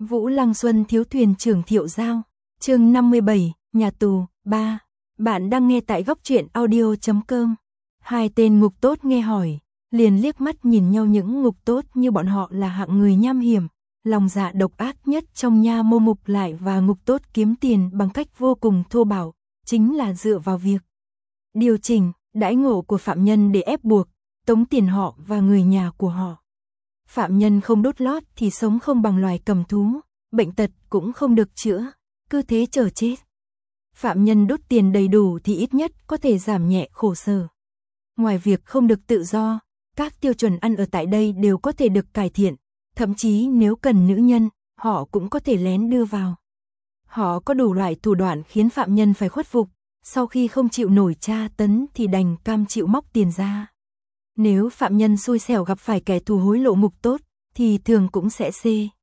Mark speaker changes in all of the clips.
Speaker 1: Vũ Lăng Xuân thiếu thuyền trưởng Thiệu Giao. Chương 57, nhà tù 3. Bạn đang nghe tại góc truyện audio.com. Hai tên ngục tốt nghe hỏi, liền liếc mắt nhìn nhau. Những ngục tốt như bọn họ là hạng người nham hiểm, lòng dạ độc ác nhất trong nha môn Mục Lại, và ngục tốt kiếm tiền bằng cách vô cùng thô bạo, chính là dựa vào việc điều chỉnh đãi ngộ của phạm nhân để ép buộc, tống tiền họ và người nhà của họ. Phạm nhân không đốt lót thì sống không bằng loài cầm thú, bệnh tật cũng không được chữa, cứ thế chờ chết. Phạm nhân đốt tiền đầy đủ thì ít nhất có thể giảm nhẹ khổ sở. Ngoài việc không được tự do, các tiêu chuẩn ăn ở tại đây đều có thể được cải thiện, thậm chí nếu cần nữ nhân, họ cũng có thể lén đưa vào. Họ có đủ loại thủ đoạn khiến phạm nhân phải khuất phục, sau khi không chịu nổi tra tấn thì đành cam chịu móc tiền ra. Nếu phạm nhân xui xẻo gặp phải kẻ thù hối lộ ngục tốt, thì thường cũng sẽ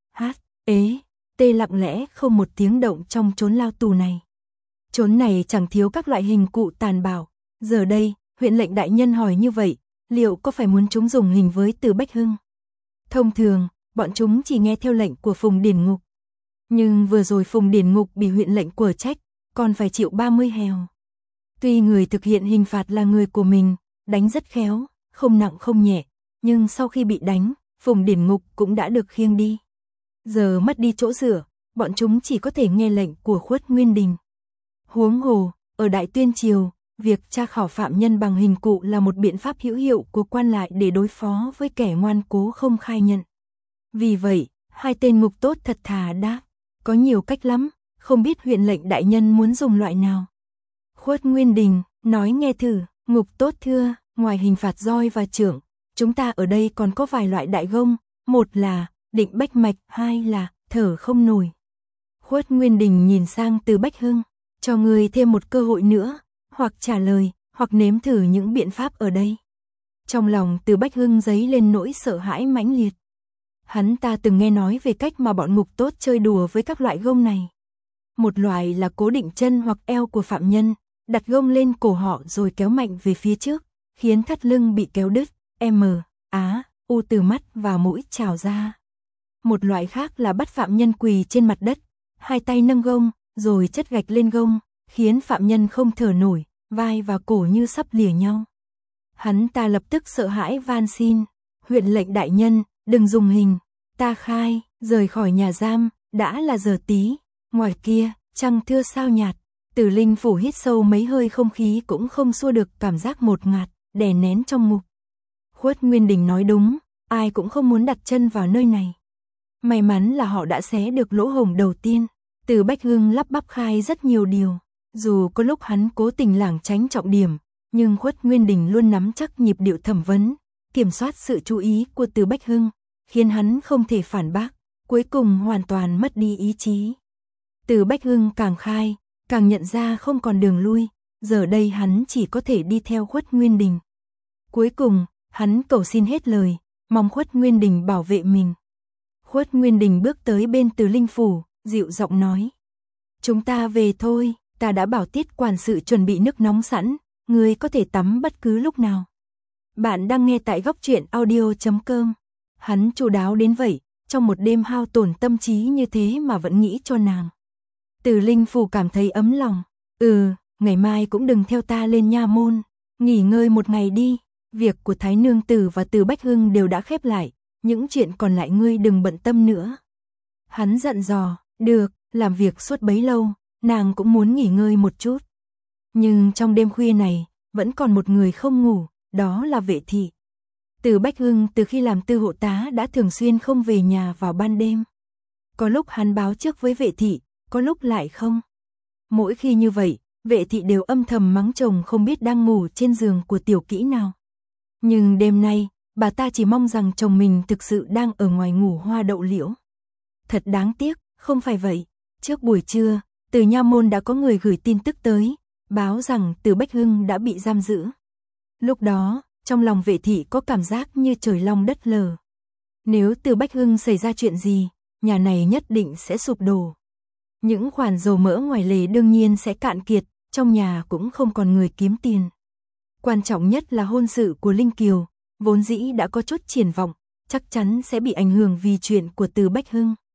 Speaker 1: lặng lẽ không một tiếng động trong chốn lao tù này. Chốn này chẳng thiếu các loại hình cụ tàn bạo. Giờ đây, huyện lệnh đại nhân hỏi như vậy, liệu có phải muốn chúng dùng hình với Từ Bách Hưng? Thông thường, bọn chúng chỉ nghe theo lệnh của Phùng Điển Ngục. Nhưng vừa rồi Phùng Điển Ngục bị huyện lệnh quở trách, còn phải chịu 30 hèo. Tuy người thực hiện hình phạt là người của mình, đánh rất khéo, không nặng không nhẹ, nhưng sau khi bị đánh, Phùng Điển Ngục cũng đã được khiêng đi. Giờ mất đi chỗ dựa, bọn chúng chỉ có thể nghe lệnh của Khuất Nguyên Đình. Huống hồ, ở Đại Tuyên Triều, việc tra khảo phạm nhân bằng hình cụ là một biện pháp hữu hiệu của quan lại để đối phó với kẻ ngoan cố không khai nhận. Vì vậy, hai tên ngục tốt thật thà đáp, có nhiều cách lắm, không biết huyện lệnh đại nhân muốn dùng loại nào. Khuất Nguyên Đình nói nghe thử. Ngục tốt thưa, ngoài hình phạt roi và chưởng, chúng ta ở đây còn có vài loại đại gông, một là định bách mạch, hai là thở không nổi. Khuất Nguyên Đình nhìn sang Từ Bách Hưng, cho người thêm một cơ hội nữa, hoặc trả lời, hoặc nếm thử những biện pháp ở đây. Trong lòng Từ Bách Hưng dấy lên nỗi sợ hãi mãnh liệt. Hắn ta từng nghe nói về cách mà bọn ngục tốt chơi đùa với các loại gông này. Một loại là cố định chân hoặc eo của phạm nhân, đặt gông lên cổ họ rồi kéo mạnh về phía trước, khiến thắt lưng bị kéo đứt, u từ mắt và mũi trào ra. Một loại khác là bắt phạm nhân quỳ trên mặt đất, hai tay nâng gông, rồi chất gạch lên gông, khiến phạm nhân không thở nổi, vai và cổ như sắp lìa nhau. Hắn ta lập tức sợ hãi van xin, huyện lệnh đại nhân, đừng dùng hình, ta khai, rời khỏi nhà giam, đã là giờ tí, ngoài kia, trăng thưa sao nhạt. Từ Linh Phủ hít sâu mấy hơi, không khí cũng không xua được cảm giác ngột ngạt, đè nén trong ngục. Khuất Nguyên Đình nói đúng, ai cũng không muốn đặt chân vào nơi này. May mắn là họ đã xé được lỗ hổng đầu tiên. Từ Bách Hưng lắp bắp khai rất nhiều điều, dù có lúc hắn cố tình lảng tránh trọng điểm, nhưng Khuất Nguyên Đình luôn nắm chắc nhịp điệu thẩm vấn, kiểm soát sự chú ý của Từ Bách Hưng, khiến hắn không thể phản bác, cuối cùng hoàn toàn mất đi ý chí. Từ Bách Hưng càng khai, càng nhận ra không còn đường lui, giờ đây hắn chỉ có thể đi theo Khuất Nguyên Đình. Cuối cùng, hắn cầu xin hết lời, mong Khuất Nguyên Đình bảo vệ mình. Khuất Nguyên Đình bước tới bên Từ Linh Phủ, dịu giọng nói. Chúng ta về thôi, ta đã bảo Tiết quản sự chuẩn bị nước nóng sẵn, ngươi có thể tắm bất cứ lúc nào. Bạn đang nghe tại góc truyện audio.com. Hắn chu đáo đến vậy, trong một đêm hao tổn tâm trí như thế mà vẫn nghĩ cho nàng. Từ Linh Phủ cảm thấy ấm lòng. Ngày mai cũng đừng theo ta lên nha môn, nghỉ ngơi một ngày đi. Việc của Thái Nương Tử và Từ Bách Hưng đều đã khép lại, những chuyện còn lại ngươi đừng bận tâm nữa. Hắn dặn dò, được, làm việc suốt bấy lâu, nàng cũng muốn nghỉ ngơi một chút. Nhưng trong đêm khuya này, vẫn còn một người không ngủ, đó là Vệ Thị. Từ Bách Hưng từ khi làm tư hộ tá đã thường xuyên không về nhà vào ban đêm. Có lúc hắn báo trước với Vệ Thị, có lúc lại không. Mỗi khi như vậy, Vệ Thị đều âm thầm mắng chồng không biết đang ngủ trên giường của tiểu kỹ nào. Nhưng đêm nay, bà ta chỉ mong rằng chồng mình thực sự đang ở ngoài ngủ hoa đậu liễu. Thật đáng tiếc, không phải vậy. Trước buổi trưa, từ nha môn đã có người gửi tin tức tới, báo rằng Từ Bách Hưng đã bị giam giữ. Lúc đó, trong lòng Vệ Thị có cảm giác như trời long đất lở. Nếu Từ Bách Hưng xảy ra chuyện gì, nhà này nhất định sẽ sụp đổ. Những khoản dầu mỡ ngoài lề đương nhiên sẽ cạn kiệt, trong nhà cũng không còn người kiếm tiền. Quan trọng nhất là hôn sự của Linh Kiều, vốn dĩ đã có chút triển vọng, chắc chắn sẽ bị ảnh hưởng vì chuyện của Từ Bách Hưng.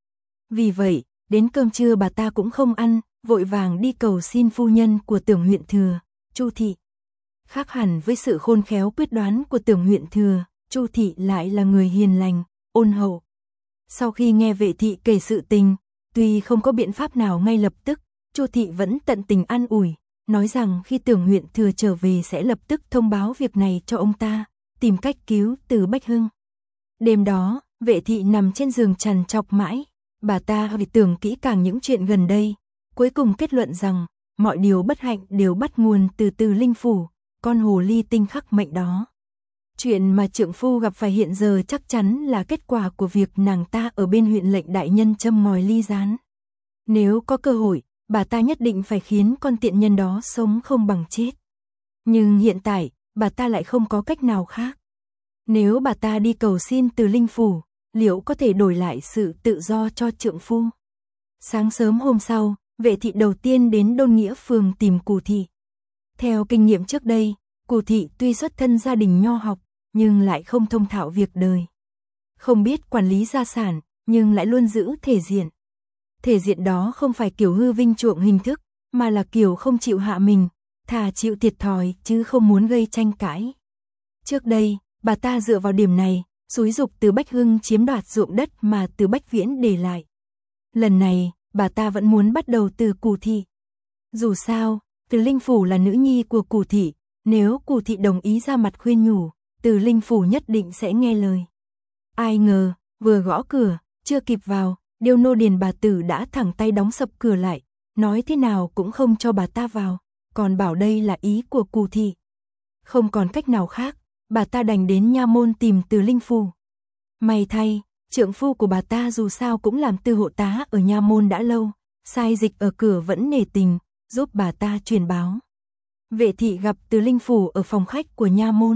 Speaker 1: Vì vậy, đến cơm trưa bà ta cũng không ăn, vội vàng đi cầu xin phu nhân của Tưởng huyện thừa, Chu thị. Khác hẳn với sự khôn khéo quyết đoán của Tưởng huyện thừa, Chu thị lại là người hiền lành, ôn hậu. Sau khi nghe Vệ thị kể sự tình, tuy không có biện pháp nào ngay lập tức, Chu thị vẫn tận tình an ủi, nói rằng khi Tưởng huyện thừa trở về sẽ lập tức thông báo việc này cho ông ta, tìm cách cứu Từ Bách Hưng. Đêm đó, Vệ thị nằm trên giường trằn trọc mãi, bà ta vì tưởng kỹ càng những chuyện gần đây, cuối cùng kết luận rằng mọi điều bất hạnh đều bắt nguồn từ Từ Linh Phủ, con hồ ly tinh khắc mệnh đó. Chuyện mà trượng phu gặp phải hiện giờ chắc chắn là kết quả của việc nàng ta ở bên huyện lệnh đại nhân châm ngòi ly gián. Nếu có cơ hội, bà ta nhất định phải khiến con tiện nhân đó sống không bằng chết. Nhưng hiện tại, bà ta lại không có cách nào khác. Nếu bà ta đi cầu xin Từ Linh Phủ, liệu có thể đổi lại sự tự do cho trượng phu? Sáng sớm hôm sau, Vệ thị đầu tiên đến Đôn Nghĩa phường tìm Cù thị. Theo kinh nghiệm trước đây, Cù thị tuy xuất thân gia đình nho học, nhưng lại không thông thạo việc đời. Không biết quản lý gia sản, nhưng lại luôn giữ thể diện. Thể diện đó không phải kiểu hư vinh chuộng hình thức, mà là kiểu không chịu hạ mình, thà chịu thiệt thòi chứ không muốn gây tranh cãi. Trước đây, bà ta dựa vào điểm này, xúi giục Từ Bách Hưng chiếm đoạt ruộng đất mà Từ Bách Viễn để lại. Lần này, bà ta vẫn muốn bắt đầu từ Cù thị. Dù sao, Từ Linh Phủ là nữ nhi của Cù thị, nếu Cù thị đồng ý ra mặt khuyên nhủ, Từ Linh Phủ nhất định sẽ nghe lời. Ai ngờ, vừa gõ cửa, chưa kịp vào, Điêu nô Điền bà tử đã thẳng tay đóng sập cửa lại, nói thế nào cũng không cho bà ta vào, còn bảo đây là ý của Cù thị. Không còn cách nào khác, bà ta đành đến nha môn tìm Từ Linh Phủ. May thay, trượng phu của bà ta dù sao cũng làm tư hộ tá ở nha môn đã lâu, sai dịch ở cửa vẫn nể tình, giúp bà ta truyền báo. Vệ thị gặp Từ Linh Phủ ở phòng khách của nha môn.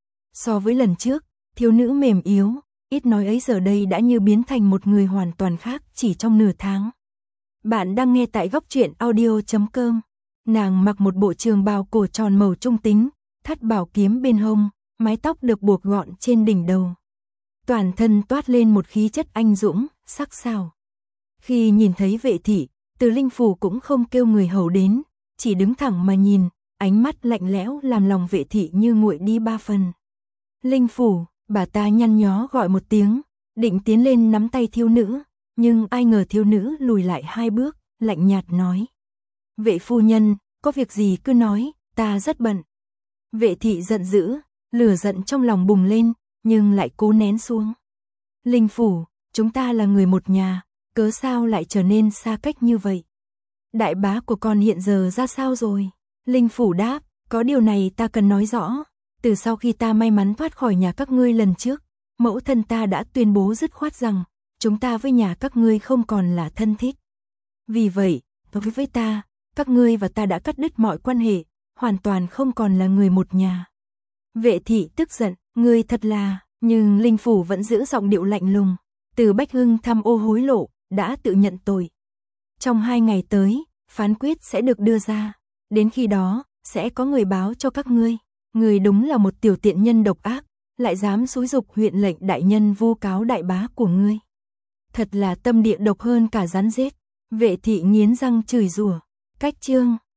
Speaker 1: So với lần trước, thiếu nữ mềm yếu, ít nói ấy giờ đây đã như biến thành một người hoàn toàn khác chỉ trong nửa tháng. Bạn đang nghe tại Góc Truyện Audio.com. Nàng mặc một bộ trường bào cổ tròn màu trung tính, thắt bảo kiếm bên hông, mái tóc được buộc gọn trên đỉnh đầu. Toàn thân toát lên một khí chất anh dũng, sắc sảo. Khi nhìn thấy Vệ thị, Từ Linh Phủ cũng không kêu người hầu đến, chỉ đứng thẳng mà nhìn, ánh mắt lạnh lẽo làm lòng Vệ thị như nguội đi 3 phần. Linh Phủ, bà ta nhăn nhó gọi một tiếng, định tiến lên nắm tay thiếu nữ, nhưng ai ngờ thiếu nữ lùi lại 2 bước, lạnh nhạt nói: Vệ phu nhân, có việc gì cứ nói, ta rất bận. Vệ thị giận dữ, lửa giận trong lòng bùng lên, nhưng lại cố nén xuống. Linh Phủ, chúng ta là người một nhà, cớ sao lại trở nên xa cách như vậy? Đại bá của con hiện giờ ra sao rồi? Linh Phủ đáp, có điều này ta cần nói rõ. Từ sau khi ta may mắn thoát khỏi nhà các ngươi lần trước, mẫu thân ta đã tuyên bố dứt khoát rằng, chúng ta với nhà các ngươi không còn là thân thích. Vì vậy, đối với ta, các ngươi và ta đã cắt đứt mọi quan hệ, hoàn toàn không còn là người một nhà. Vệ thị tức giận, ngươi thật là, nhưng Linh Phủ vẫn giữ giọng điệu lạnh lùng. Từ Bách Hưng tham ô hối lộ, đã tự nhận tội. Trong 2 ngày tới, phán quyết sẽ được đưa ra. Đến khi đó, sẽ có người báo cho các ngươi. Người đúng là một tiểu tiện nhân độc ác, lại dám xúi giục huyện lệnh đại nhân vu cáo đại bá của ngươi. Thật là tâm địa độc hơn cả rắn rết. Vệ thị nghiến răng chửi rủa. Cách chương